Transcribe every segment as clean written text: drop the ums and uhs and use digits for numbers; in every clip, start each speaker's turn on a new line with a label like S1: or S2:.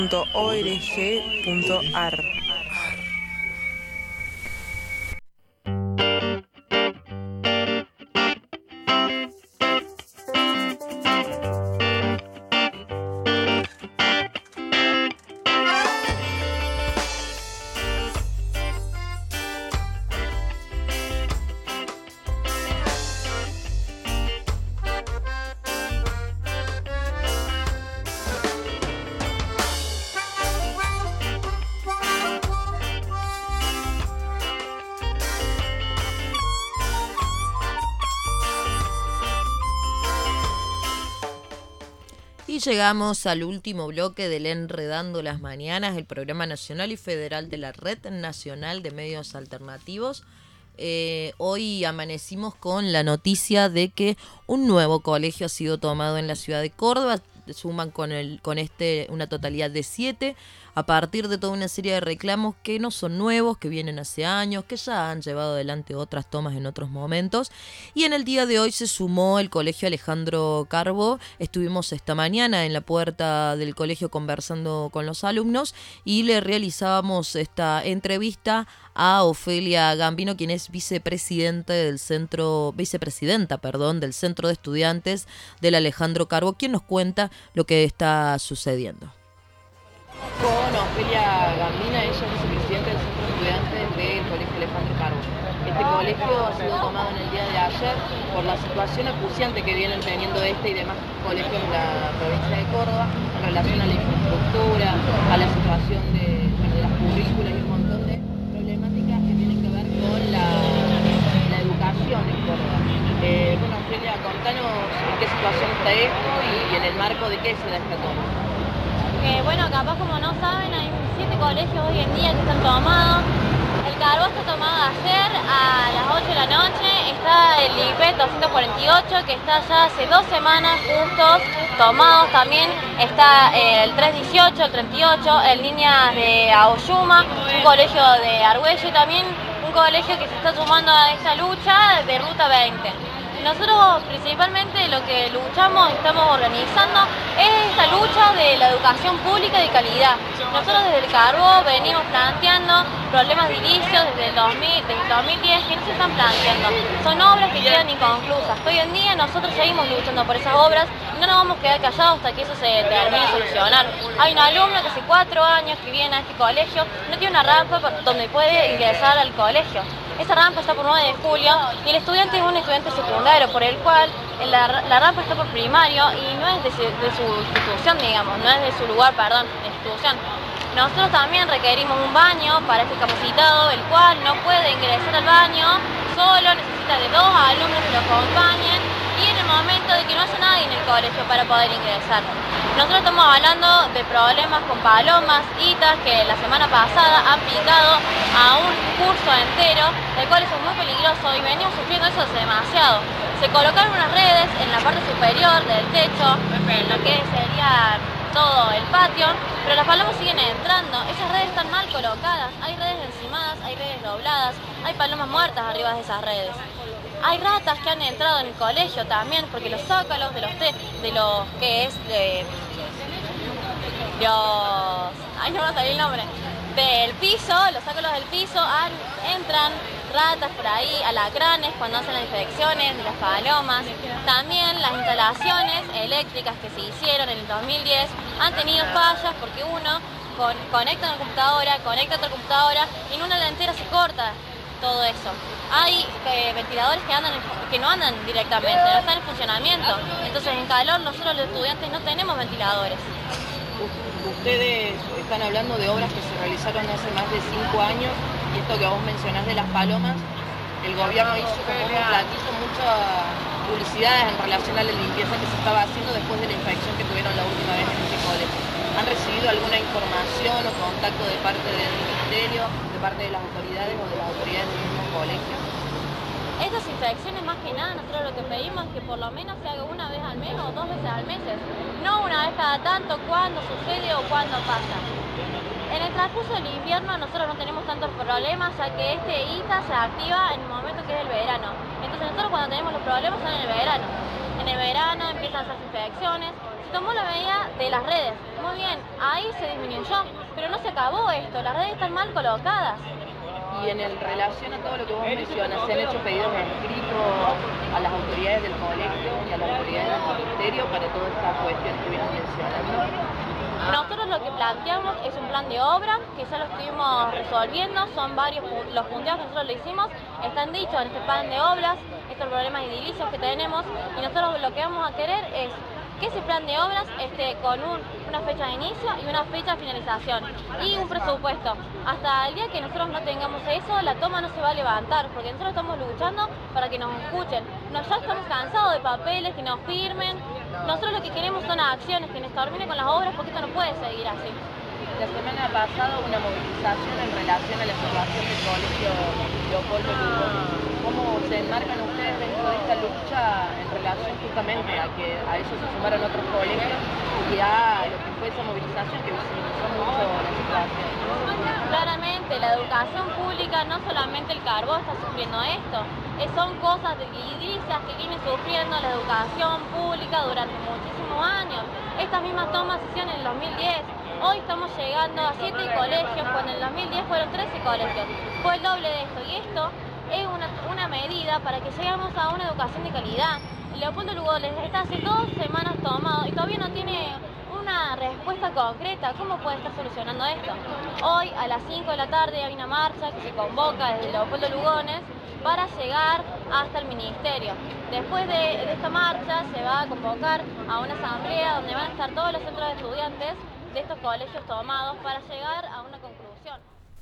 S1: .org.ar.
S2: Y llegamos al último bloque del Enredando las Mañanas, el programa nacional y federal de la Red Nacional de Medios Alternativos. Hoy amanecimos con la noticia de que un nuevo colegio ha sido tomado en la ciudad de Córdoba. Suman con una totalidad de 7, a partir de toda una serie de reclamos que no son nuevos, que vienen hace años, que ya han llevado adelante otras tomas en otros momentos. Y en el día de hoy se sumó el Colegio Alejandro Carbó. Estuvimos esta mañana en la puerta del colegio conversando con los alumnos y le realizábamos esta entrevista a Ofelia Gambino, quien es vicepresidenta del Centro de Estudiantes del Alejandro Carbó, quien nos cuenta lo que está sucediendo.
S3: Con Ofelia Gambino, ella es vicepresidenta del Centro de Estudiantes del Colegio Alejandro Carbó. Este colegio ha sido tomado en el día de ayer por la situación acuciante que vienen teniendo y demás colegios en la provincia de Córdoba en relación a la infraestructura, a la situación de las currículas y un montón de problemáticas que tienen que ver con la educación en Córdoba. Bueno, Ofelia, contanos en qué situación está esto y en el marco de qué se da esta toma.
S4: Bueno, capaz como no saben, hay 7 colegios hoy en día que están tomados. El Carbó está tomado ayer a las 8 de la noche. Está el IP 248 que está ya hace 2 semanas juntos tomados. También está el 318, el 38, en líneas de Aoyuma, un colegio de Argüello y también un colegio que se está sumando a esta lucha de Ruta 20. Nosotros principalmente lo que estamos organizando es esta lucha de la educación pública de calidad. Nosotros desde el Carbó venimos planteando problemas de inicio desde el 2010 que no se están planteando. Son obras que quedan inconclusas. Hoy en día nosotros seguimos luchando por esas obras y no nos vamos a quedar callados hasta que eso se termine de solucionar. Hay un alumno que hace 4 años que viene a este colegio, no tiene una rampa donde puede ingresar al colegio. Esa rampa está por 9 de julio y el estudiante es un estudiante secundario, por el cual la rampa está por primario y no es de su institución, digamos, no es de su lugar, perdón, de institución. Nosotros también requerimos un baño para este discapacitado, el cual no puede ingresar al baño solo, necesita de 2 alumnos que lo acompañen y en el momento de que no haya nadie en el colegio para poder ingresar. Nosotros estamos hablando de problemas con palomas, itas, que la semana pasada han picado a un curso entero, el cual es muy peligroso y venimos sufriendo eso hace demasiado. Se colocaron unas redes en la parte superior del techo, en lo que sería todo el patio, pero las palomas siguen entrando. Esas redes están mal colocadas, hay redes encimadas, hay redes dobladas, hay palomas muertas arriba de esas redes. Hay ratas que han entrado en el colegio también, porque los zócalos de los que es de los... ay, no me salió el nombre. Del piso, los zócalos del piso, entran ratas por ahí, alacranes cuando hacen las inspecciones de las palomas. También las instalaciones eléctricas que se hicieron en el 2010 han tenido fallas porque uno conecta una computadora, conecta otra computadora y en una delantera se corta todo eso. Hay ventiladores que no andan directamente, no están en funcionamiento. Entonces en calor nosotros los estudiantes no tenemos ventiladores.
S3: Ustedes están hablando de obras que se realizaron hace más de 5 años y esto que vos mencionás de las palomas, el gobierno hizo como un platillo mucha publicidad en relación a la limpieza que se estaba haciendo después de la inspección que tuvieron la última vez en este colegio. ¿Han recibido alguna información o contacto de parte del ministerio, de parte de las autoridades o de las autoridades del mismo colegio?
S4: Estas inspecciones más que nada nosotros lo que pedimos es que por lo menos se haga una vez al mes o 2 veces al mes, no una vez cada tanto cuando sucede o cuando pasa. En el transcurso del invierno nosotros no tenemos tantos problemas ya que este ITA se activa en el momento que es el verano. Entonces nosotros cuando tenemos los problemas son en el verano. En el verano empiezan a hacer inspecciones, se tomó la medida de las redes. Muy bien, ahí se disminuyó, pero no se acabó esto, las redes están mal colocadas.
S3: Y en relación a todo lo que vos mencionas, ¿se han hecho pedidos escritos a las autoridades del colegio y a las autoridades del ministerio para todas estas cuestiones que vienes mencionando?
S4: Nosotros lo que planteamos es un plan de obra que ya lo estuvimos resolviendo, son varios los punteos que nosotros lo hicimos, están dichos en este plan de obras, estos problemas edilicios que tenemos, y nosotros lo que vamos a querer es que ese plan de obras esté con una fecha de inicio y una fecha de finalización y un presupuesto. Hasta el día que nosotros no tengamos eso, la toma no se va a levantar, porque nosotros estamos luchando para que nos escuchen. Ya estamos cansados de papeles, que nos firmen. Nosotros lo que queremos son acciones, que nos termine con las obras, porque esto no puede seguir así.
S3: La semana pasada una movilización en relación a la situación del colegio Leopoldo Lugones. ¿Cómo se enmarcan ustedes dentro de esta lucha en relación justamente a eso se sumaron otros colegios y a lo que fue esa movilización que visibilizó mucho la situación?
S4: Claramente, la educación pública, no solamente el Carbó está sufriendo esto, son cosas edilicias que viene sufriendo la educación pública durante muchísimos años. Estas mismas tomas se hicieron en el 2010. Hoy estamos llegando a 7 colegios, cuando en el 2010 fueron 13 colegios. Fue el doble de esto, y esto es una medida para que lleguemos a una educación de calidad. Leopoldo Lugones está hace 2 semanas tomado y todavía no tiene una respuesta concreta. ¿Cómo puede estar solucionando esto? Hoy a las 5 de la tarde hay una marcha que se convoca desde Leopoldo Lugones para llegar hasta el ministerio. Después de esta marcha se va a convocar a una asamblea donde van a estar todos los centros de estudiantes de estos colegios tomados para llegar a una conclusión.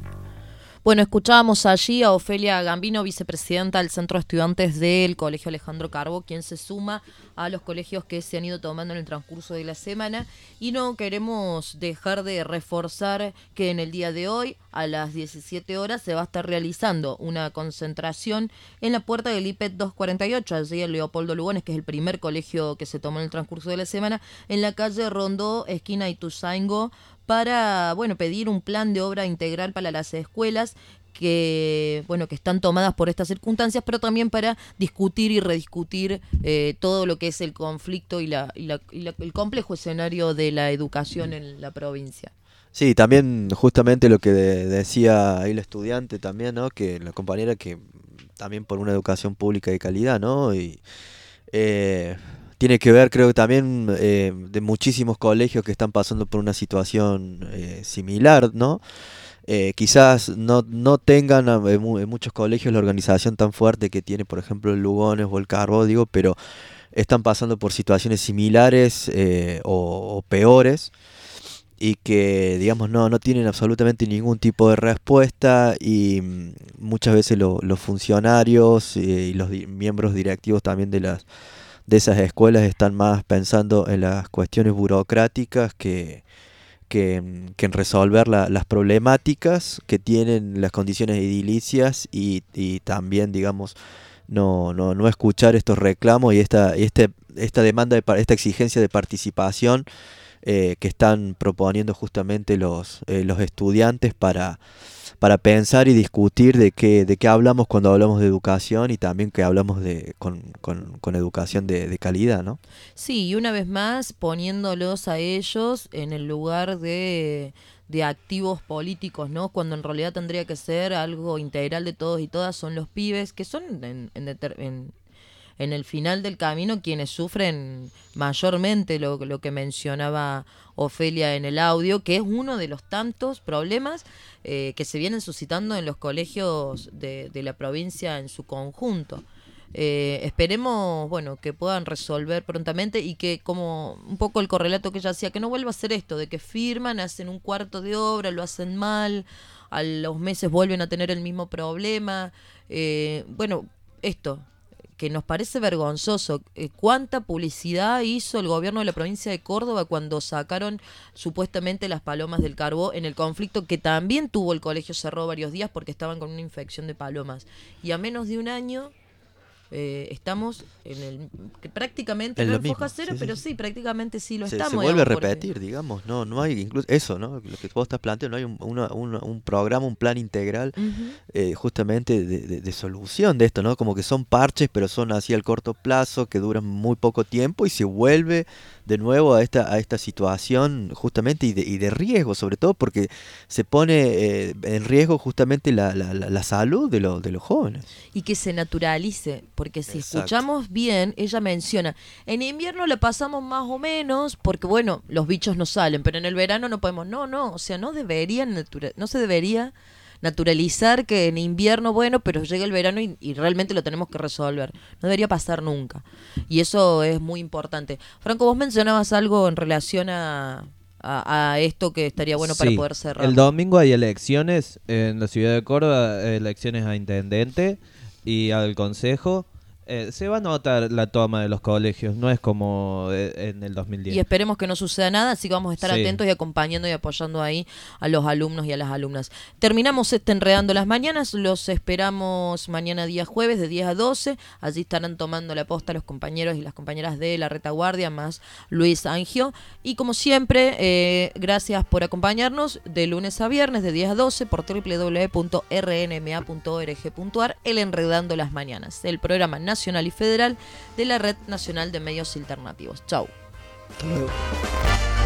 S2: Bueno, escuchábamos allí a Ofelia Gambino, vicepresidenta del Centro de Estudiantes del Colegio Alejandro Carbó, quien se suma a los colegios que se han ido tomando en el transcurso de la semana. Y no queremos dejar de reforzar que en el día de hoy, a las 17 horas, se va a estar realizando una concentración en la puerta del IPET 248, allí en Leopoldo Lugones, que es el primer colegio que se tomó en el transcurso de la semana, en la calle Rondó, esquina Ituzaingó, para pedir un plan de obra integral para las escuelas que están tomadas por estas circunstancias, pero también para discutir y rediscutir todo lo que es el conflicto y el complejo escenario de la educación en la provincia.
S1: Sí, también justamente lo que decía ahí el estudiante también, ¿no? Que la compañera, que también por una educación pública de calidad, ¿no? Y tiene que ver, creo que también de muchísimos colegios que están pasando por una situación similar, ¿no? Quizás no tengan en muchos colegios la organización tan fuerte que tiene, por ejemplo, el Lugones o el Carbó, pero están pasando por situaciones similares o peores, y que, digamos, no tienen absolutamente ningún tipo de respuesta, y muchas veces los funcionarios y los miembros directivos también de esas escuelas están más pensando en las cuestiones burocráticas que en resolver las problemáticas que tienen las condiciones edilicias, y también, digamos, no escuchar estos reclamos y esta demanda, esta exigencia de participación que están proponiendo justamente los estudiantes para pensar y discutir de qué hablamos cuando hablamos de educación, y también que hablamos con educación de calidad, ¿no?
S2: Sí, y una vez más poniéndolos a ellos en el lugar de activos políticos, ¿no? Cuando en realidad tendría que ser algo integral de todos y todas. Son los pibes que son en el final del camino quienes sufren mayormente lo que mencionaba Ofelia en el audio, que es uno de los tantos problemas que se vienen suscitando en los colegios de la provincia en su conjunto. Esperemos que puedan resolver prontamente, y que, como un poco el correlato que ella hacía, que no vuelva a ser esto de que firman, hacen un cuarto de obra, lo hacen mal, a los meses vuelven a tener el mismo problema. Esto que nos parece vergonzoso. ¿Cuánta publicidad hizo el gobierno de la provincia de Córdoba cuando sacaron supuestamente las palomas del Carbó en el conflicto que también tuvo el colegio? Cerró varios días porque estaban con una infección de palomas. Y a menos de un año estamos que prácticamente no en foja cero, pero sí, prácticamente sí lo estamos.
S1: Se vuelve a repetir, digamos, no hay incluso eso, ¿no? Lo que vos estás planteando, no hay un programa, un plan integral justamente de solución de esto, ¿no? Como que son parches, pero son así al corto plazo, que duran muy poco tiempo, y se vuelve de nuevo a esta situación justamente y de riesgo, sobre todo porque se pone en riesgo justamente la salud de los jóvenes.
S2: Y que se naturalice, porque si
S1: Exacto.
S2: escuchamos bien, ella menciona, en invierno le pasamos más o menos, porque bueno, los bichos no salen, pero en el verano no podemos, o sea, no se debería naturalizar que en invierno, bueno, pero llega el verano y realmente lo tenemos que resolver. No debería pasar nunca. Y eso es muy importante. Franco, vos mencionabas algo en relación a esto que estaría bueno para poder cerrar.
S5: El domingo hay elecciones en la ciudad de Córdoba, elecciones a intendente y al consejo. Se va a notar la toma de los colegios, no es como en el 2010.
S2: Y esperemos que no suceda nada, así que vamos a estar atentos y acompañando y apoyando ahí a los alumnos y a las alumnas. Terminamos Enredando las Mañanas, los esperamos mañana día jueves de 10 a 12, allí estarán tomando la posta los compañeros y las compañeras de la retaguardia, más Luis Angio, y como siempre, gracias por acompañarnos de lunes a viernes de 10 a 12 por www.rnma.org.ar, el Enredando las Mañanas, el programa nacional y federal de la Red Nacional de Medios Alternativos. Chau.
S1: Hasta luego.